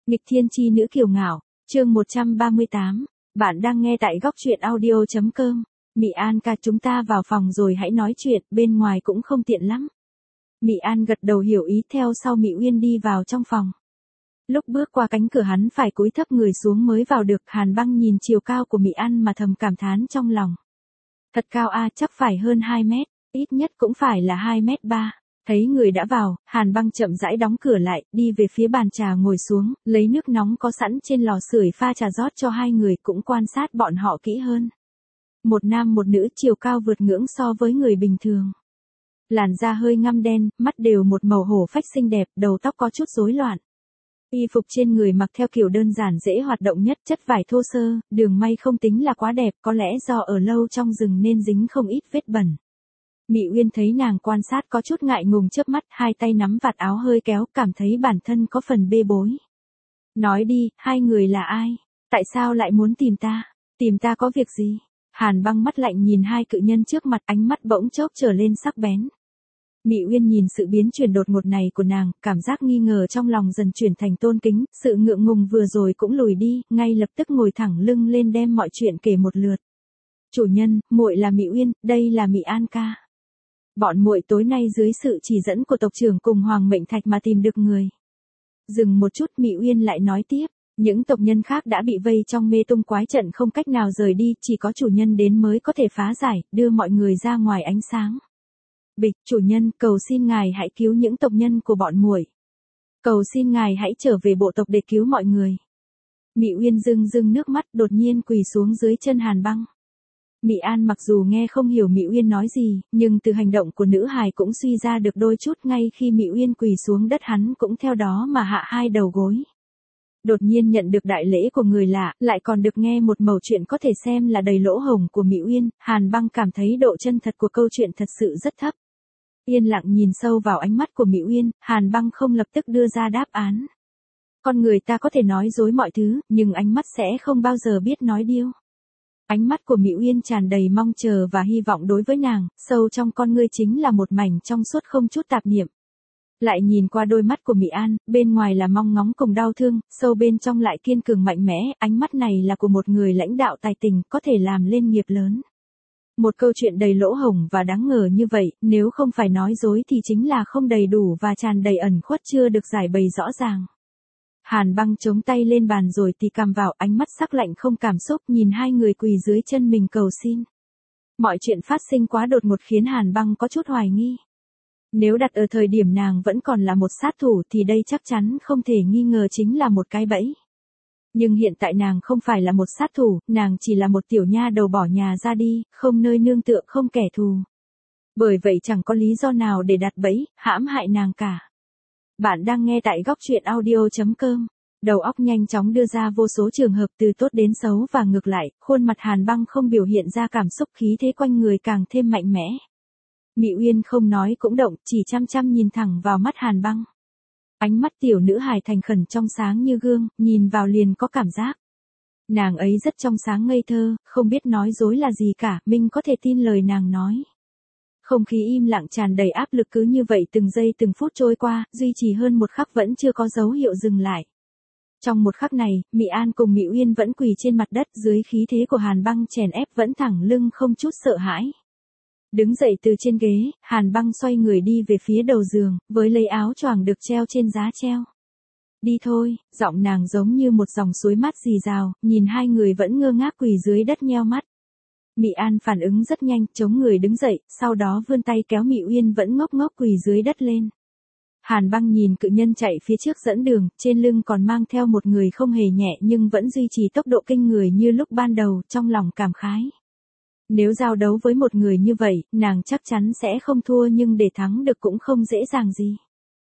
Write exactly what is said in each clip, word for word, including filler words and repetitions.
Nghịch thiên chi nữ kiều ngạo, chương một trăm ba mươi tám. Bạn đang nghe tại góc truyện audio chấm com. Mị An ca, chúng ta vào phòng rồi hãy nói chuyện, bên ngoài cũng không tiện lắm. Mị An gật đầu hiểu ý, theo sau Mị Uyên đi vào trong phòng. Lúc bước qua cánh cửa hắn phải cúi thấp người xuống mới vào được. Hàn Băng nhìn chiều cao của Mị An mà thầm cảm thán trong lòng. Thật cao a, chắc phải hơn hai mét, ít nhất cũng phải là hai mét ba. Thấy người đã vào, Hàn Băng chậm rãi đóng cửa lại, đi về phía bàn trà ngồi xuống, lấy nước nóng có sẵn trên lò sưởi pha trà rót cho hai người, cũng quan sát bọn họ kỹ hơn. Một nam một nữ, chiều cao vượt ngưỡng so với người bình thường. Làn da hơi ngăm đen, mắt đều một màu hổ phách xinh đẹp, đầu tóc có chút rối loạn. Y phục trên người mặc theo kiểu đơn giản dễ hoạt động nhất, chất vải thô sơ, đường may không tính là quá đẹp, có lẽ do ở lâu trong rừng nên dính không ít vết bẩn. Mị Uyên thấy nàng quan sát có chút ngại ngùng, chớp mắt, hai tay nắm vạt áo hơi kéo, cảm thấy bản thân có phần bê bối. Nói đi, hai người là ai? Tại sao lại muốn tìm ta? Tìm ta có việc gì? Hàn Băng mắt lạnh nhìn hai cự nhân trước mặt, ánh mắt bỗng chốc trở lên sắc bén. Mị Uyên nhìn sự biến chuyển đột ngột này của nàng, cảm giác nghi ngờ trong lòng dần chuyển thành tôn kính, sự ngượng ngùng vừa rồi cũng lùi đi, ngay lập tức ngồi thẳng lưng lên đem mọi chuyện kể một lượt. Chủ nhân, muội là Mị Uyên, đây là Mị An ca. Bọn muội tối nay dưới sự chỉ dẫn của tộc trưởng cùng Hoàng Mệnh Thạch mà tìm được người. Dừng một chút, Mị Uyên lại nói tiếp, những tộc nhân khác đã bị vây trong mê tung quái trận không cách nào rời đi, chỉ có chủ nhân đến mới có thể phá giải, đưa mọi người ra ngoài ánh sáng. Bịch, chủ nhân, cầu xin ngài hãy cứu những tộc nhân của bọn muội. Cầu xin ngài hãy trở về bộ tộc để cứu mọi người. Mị Uyên rưng rưng nước mắt, đột nhiên quỳ xuống dưới chân Hàn Băng. Mị An mặc dù nghe không hiểu Mị Uyên nói gì, nhưng từ hành động của nữ hài cũng suy ra được đôi chút, ngay khi Mị Uyên quỳ xuống đất hắn cũng theo đó mà hạ hai đầu gối. Đột nhiên nhận được đại lễ của người lạ, lại còn được nghe một mẩu chuyện có thể xem là đầy lỗ hổng của Mị Uyên, Hàn Băng cảm thấy độ chân thật của câu chuyện thật sự rất thấp. Yên lặng nhìn sâu vào ánh mắt của Mị Uyên, Hàn Băng không lập tức đưa ra đáp án. Con người ta có thể nói dối mọi thứ, nhưng ánh mắt sẽ không bao giờ biết nói điêu. Ánh mắt của Mị Uyên tràn đầy mong chờ và hy vọng đối với nàng, sâu trong con ngươi chính là một mảnh trong suốt không chút tạp niệm. Lại nhìn qua đôi mắt của Mị An, bên ngoài là mong ngóng cùng đau thương, sâu bên trong lại kiên cường mạnh mẽ, ánh mắt này là của một người lãnh đạo tài tình, có thể làm lên nghiệp lớn. Một câu chuyện đầy lỗ hổng và đáng ngờ như vậy, nếu không phải nói dối thì chính là không đầy đủ và tràn đầy ẩn khuất chưa được giải bày rõ ràng. Hàn Băng chống tay lên bàn rồi thì cầm vào, ánh mắt sắc lạnh không cảm xúc, nhìn hai người quỳ dưới chân mình cầu xin. Mọi chuyện phát sinh quá đột ngột khiến Hàn Băng có chút hoài nghi. Nếu đặt ở thời điểm nàng vẫn còn là một sát thủ thì đây chắc chắn không thể nghi ngờ chính là một cái bẫy. Nhưng hiện tại nàng không phải là một sát thủ, nàng chỉ là một tiểu nha đầu bỏ nhà ra đi, không nơi nương tựa, không kẻ thù. Bởi vậy chẳng có lý do nào để đặt bẫy, hãm hại nàng cả. Bạn đang nghe tại góc truyện audio chấm com. Đầu óc nhanh chóng đưa ra vô số trường hợp từ tốt đến xấu và ngược lại, khuôn mặt Hàn Băng không biểu hiện ra cảm xúc, khí thế quanh người càng thêm mạnh mẽ. Mị Uyên không nói cũng động, chỉ chăm chăm nhìn thẳng vào mắt Hàn Băng. Ánh mắt tiểu nữ hài thành khẩn trong sáng như gương, nhìn vào liền có cảm giác. Nàng ấy rất trong sáng ngây thơ, không biết nói dối là gì cả, mình có thể tin lời nàng nói. Không khí im lặng tràn đầy áp lực cứ như vậy từng giây từng phút trôi qua, duy trì hơn một khắc vẫn chưa có dấu hiệu dừng lại. Trong một khắc này, Mị An cùng Mị Uyên vẫn quỳ trên mặt đất, dưới khí thế của Hàn Băng chèn ép vẫn thẳng lưng không chút sợ hãi. Đứng dậy từ trên ghế, Hàn Băng xoay người đi về phía đầu giường, với lấy áo choàng được treo trên giá treo. Đi thôi, giọng nàng giống như một dòng suối mát rì rào, nhìn hai người vẫn ngơ ngác quỳ dưới đất nheo mắt. Mị An phản ứng rất nhanh, chống người đứng dậy, sau đó vươn tay kéo Mị Uyên vẫn ngốc ngốc quỳ dưới đất lên. Hàn Băng nhìn cự nhân chạy phía trước dẫn đường, trên lưng còn mang theo một người không hề nhẹ nhưng vẫn duy trì tốc độ kinh người như lúc ban đầu, trong lòng cảm khái. Nếu giao đấu với một người như vậy, nàng chắc chắn sẽ không thua, nhưng để thắng được cũng không dễ dàng gì.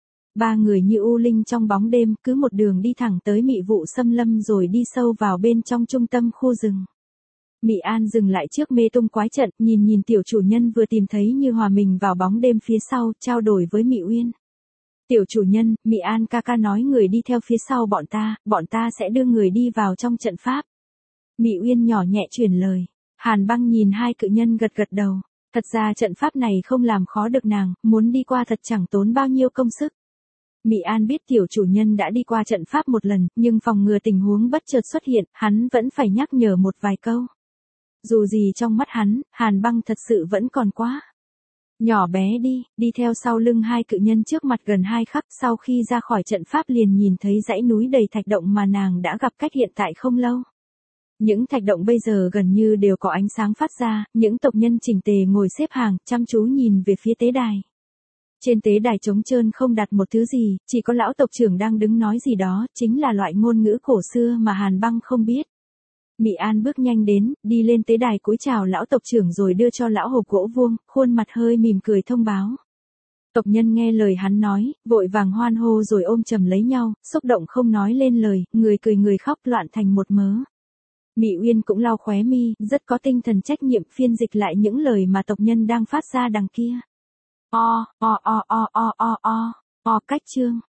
Ba người như u linh trong bóng đêm, cứ một đường đi thẳng tới Mị Vụ Xâm Lâm rồi đi sâu vào bên trong trung tâm khu rừng. Mị An dừng lại trước mê tung quái trận, nhìn nhìn tiểu chủ nhân vừa tìm thấy như hòa mình vào bóng đêm phía sau, trao đổi với Mị Uyên. Tiểu chủ nhân, Mị An ca ca nói người đi theo phía sau bọn ta, bọn ta sẽ đưa người đi vào trong trận pháp. Mị Uyên nhỏ nhẹ truyền lời. Hàn Băng nhìn hai cự nhân gật gật đầu. Thật ra trận pháp này không làm khó được nàng, muốn đi qua thật chẳng tốn bao nhiêu công sức. Mị An biết tiểu chủ nhân đã đi qua trận pháp một lần, nhưng phòng ngừa tình huống bất chợt xuất hiện, hắn vẫn phải nhắc nhở một vài câu. Dù gì trong mắt hắn, Hàn Băng thật sự vẫn còn quá nhỏ bé đi, đi theo sau lưng hai cự nhân trước mặt gần hai khắc, sau khi ra khỏi trận pháp liền nhìn thấy dãy núi đầy thạch động mà nàng đã gặp cách hiện tại không lâu. Những thạch động bây giờ gần như đều có ánh sáng phát ra, những tộc nhân chỉnh tề ngồi xếp hàng, chăm chú nhìn về phía tế đài. Trên tế đài trống trơn không đặt một thứ gì, chỉ có lão tộc trưởng đang đứng nói gì đó, chính là loại ngôn ngữ cổ xưa mà Hàn Băng không biết. Mị An bước nhanh đến, đi lên tế đài cúi chào lão tộc trưởng rồi đưa cho lão hộp gỗ vuông, khuôn mặt hơi mỉm cười thông báo. Tộc nhân nghe lời hắn nói, vội vàng hoan hô rồi ôm chầm lấy nhau, xúc động không nói lên lời, người cười người khóc loạn thành một mớ. Mị Uyên cũng lau khóe mi, rất có tinh thần trách nhiệm phiên dịch lại những lời mà tộc nhân đang phát ra đằng kia. O, o, o, o, o, o, o, o, cách chương.